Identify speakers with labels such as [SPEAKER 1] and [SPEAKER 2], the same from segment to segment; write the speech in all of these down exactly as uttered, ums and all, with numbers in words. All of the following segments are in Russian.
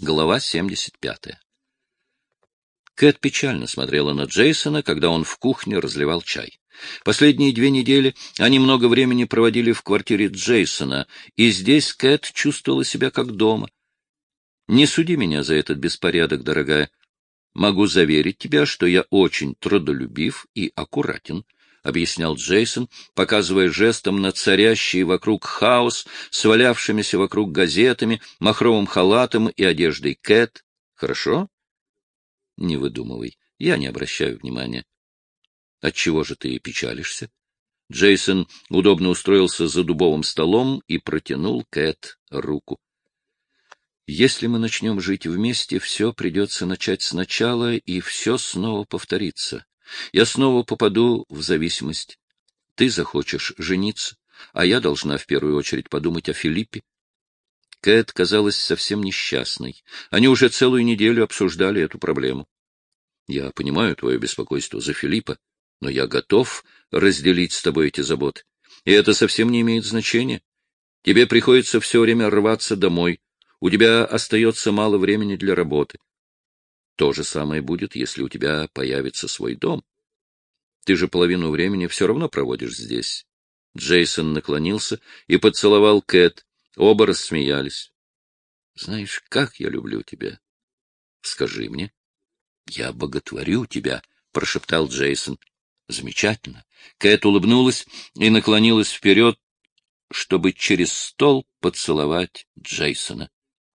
[SPEAKER 1] Глава семьдесят пятая. Кэт печально смотрела на Джейсона, когда он в кухне разливал чай. Последние две недели они много времени проводили в квартире Джейсона, и здесь Кэт чувствовала себя как дома. «Не суди меня за этот беспорядок, дорогая. Могу заверить тебя, что я очень трудолюбив и аккуратен», — объяснял Джейсон, показывая жестом на царящий вокруг хаос, свалявшимися вокруг газетами, махровым халатом и одеждой Кэт. «Хорошо?» «Не выдумывай. Я не обращаю внимания». «Отчего же ты печалишься?» Джейсон удобно устроился за дубовым столом и протянул Кэт руку. «Если мы начнем жить вместе, все придется начать сначала, и все снова повторится. Я снова попаду в зависимость. Ты захочешь жениться, а я должна в первую очередь подумать о Филиппе». Кэт казалась совсем несчастной. Они уже целую неделю обсуждали эту проблему. «Я понимаю твое беспокойство за Филиппа, но я готов разделить с тобой эти заботы. И это совсем не имеет значения. Тебе приходится все время рваться домой. У тебя остается мало времени для работы. То же самое будет, если у тебя появится свой дом. Ты же половину времени все равно проводишь здесь». Джейсон наклонился и поцеловал Кэт. Оба рассмеялись. «Знаешь, как я люблю тебя. Скажи мне». «Я боготворю тебя», — прошептал Джейсон. «Замечательно». Кэт улыбнулась и наклонилась вперед, чтобы через стол поцеловать Джейсона.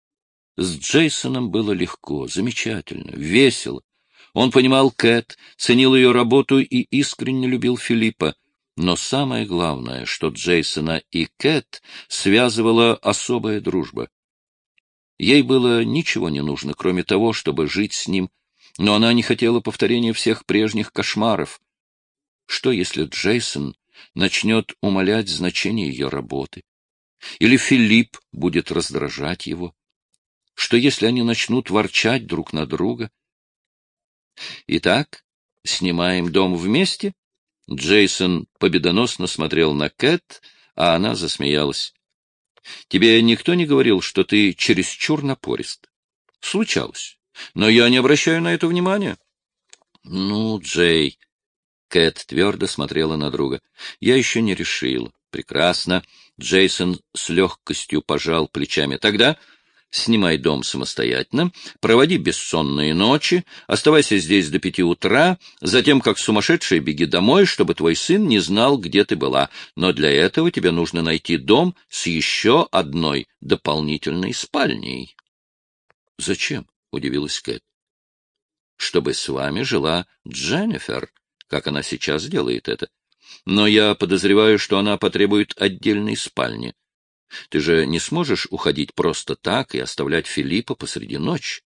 [SPEAKER 1] С Джейсоном было легко, замечательно, весело. Он понимал Кэт, ценил ее работу и искренне любил Филиппа. Но самое главное, что Джейсона и Кэт связывала особая дружба. Ей было ничего не нужно, кроме того, чтобы жить с ним, но она не хотела повторения всех прежних кошмаров. Что, если Джейсон начнет умалять значение ее работы? Или Филипп будет раздражать его? Что, если они начнут ворчать друг на друга? Итак, снимаем дом вместе? Джейсон победоносно смотрел на Кэт, а она засмеялась. «Тебе никто не говорил, что ты чересчур напорист?» «Случалось. Но я не обращаю на это внимания». «Ну, Джей...» Кэт твердо смотрела на друга. «Я еще не решила». «Прекрасно». Джейсон с легкостью пожал плечами. «Тогда снимай дом самостоятельно, проводи бессонные ночи, оставайся здесь до пяти утра, затем, как сумасшедший, беги домой, чтобы твой сын не знал, где ты была. Но для этого тебе нужно найти дом с еще одной дополнительной спальней». «Зачем?» — удивилась Кэт. «Чтобы с вами жила Дженнифер, как она сейчас делает это. Но я подозреваю, что она потребует отдельной спальни. Ты же не сможешь уходить просто так и оставлять Филиппа посреди ночи?»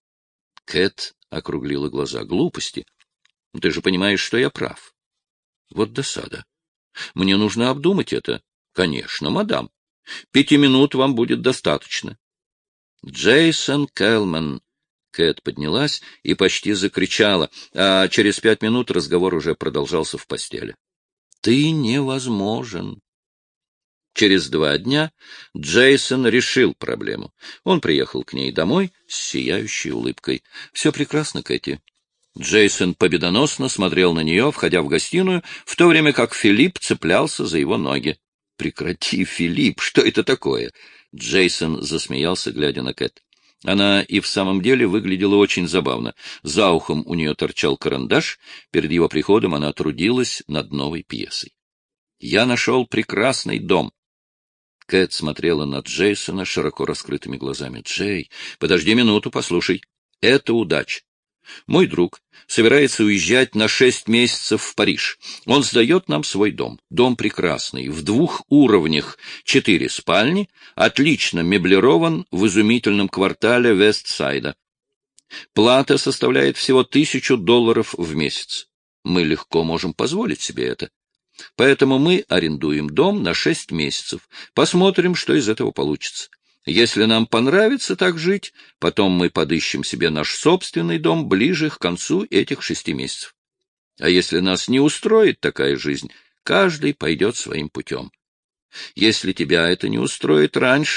[SPEAKER 1] Кэт округлила глаза. «Глупости. Ты же понимаешь, что я прав». «Вот досада. Мне нужно обдумать это». «Конечно, мадам. Пяти минут вам будет достаточно». «Джейсон Кэлман». Кэт поднялась и почти закричала, а через пять минут разговор уже продолжался в постели. «Ты невозможен». Через два дня Джейсон решил проблему. Он приехал к ней домой с сияющей улыбкой. «Все прекрасно, Кэти». Джейсон победоносно смотрел на нее, входя в гостиную, в то время как Филипп цеплялся за его ноги. «Прекрати, Филипп, что это такое?» Джейсон засмеялся, глядя на Кэт. Она и в самом деле выглядела очень забавно. За ухом у нее торчал карандаш. Перед его приходом она трудилась над новой пьесой. «Я нашел прекрасный дом». Кэт смотрела на Джейсона широко раскрытыми глазами. «Джей, подожди минуту, послушай. Это удача. Мой друг собирается уезжать на шесть месяцев в Париж. Он сдает нам свой дом. Дом прекрасный, в двух уровнях, четыре спальни, отлично меблирован в изумительном квартале Вестсайда. Плата составляет всего тысячу долларов в месяц. Мы легко можем позволить себе это. Поэтому мы арендуем дом на шесть месяцев. Посмотрим, что из этого получится. Если нам понравится так жить, потом мы подыщем себе наш собственный дом ближе к концу этих шести месяцев. А если нас не устроит такая жизнь, каждый пойдет своим путем. Если тебя это не устроит раньше,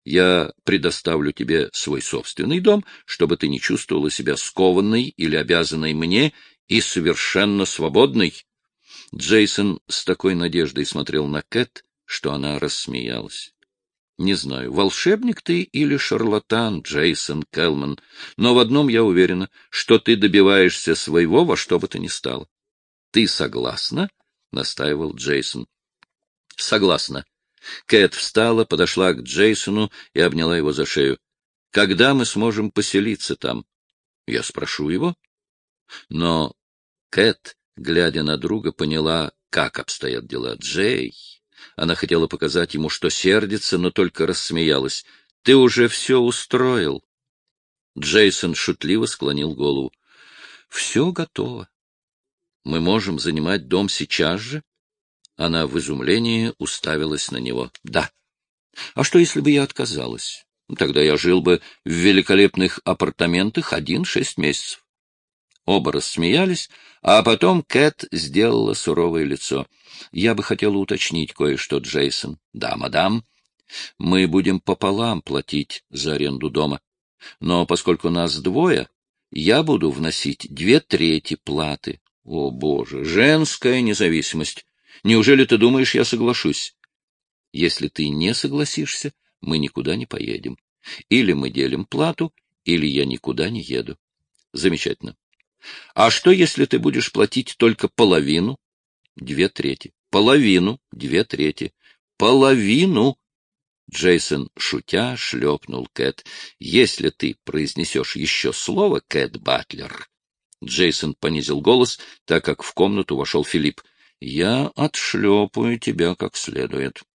[SPEAKER 1] Я предоставлю тебе свой собственный дом, чтобы ты не чувствовала себя скованной или обязанной мне и совершенно свободной. Джейсон с такой надеждой смотрел на Кэт, что она рассмеялась. — Не знаю, волшебник ты или шарлатан, Джейсон Келман, но в одном я уверена, что ты добиваешься своего во что бы то ни стало. — Ты согласна? — настаивал Джейсон. — Согласна. Кэт встала, подошла к Джейсону и обняла его за шею. — Когда мы сможем поселиться там? — Я спрошу его. Но Кэт, глядя на друга, поняла, как обстоят дела. Джей... Она хотела показать ему, что сердится, но только рассмеялась. — Ты уже все устроил. Джейсон шутливо склонил голову. — Все готово. Мы можем занимать дом сейчас же? Она в изумлении уставилась на него. — Да. — А что, если бы я отказалась? Тогда я жил бы в великолепных апартаментах один шесть месяцев. Оба рассмеялись, а потом Кэт сделала суровое лицо. — Я бы хотела уточнить кое-что, Джейсон. — Да, мадам. Мы будем пополам платить за аренду дома. Но поскольку нас двое, я буду вносить две трети платы. О, Боже, женская независимость! Неужели ты думаешь, я соглашусь? Если ты не согласишься, мы никуда не поедем. Или мы делим плату, или я никуда не еду. Замечательно. А что, если ты будешь платить только половину? Две трети. Половину, две трети. Половину! Джейсон, шутя, шлепнул Кэт. Если ты произнесешь еще слово, Кэт Батлер... Джейсон понизил голос, так как в комнату вошел Филипп. — Я отшлепаю тебя как следует.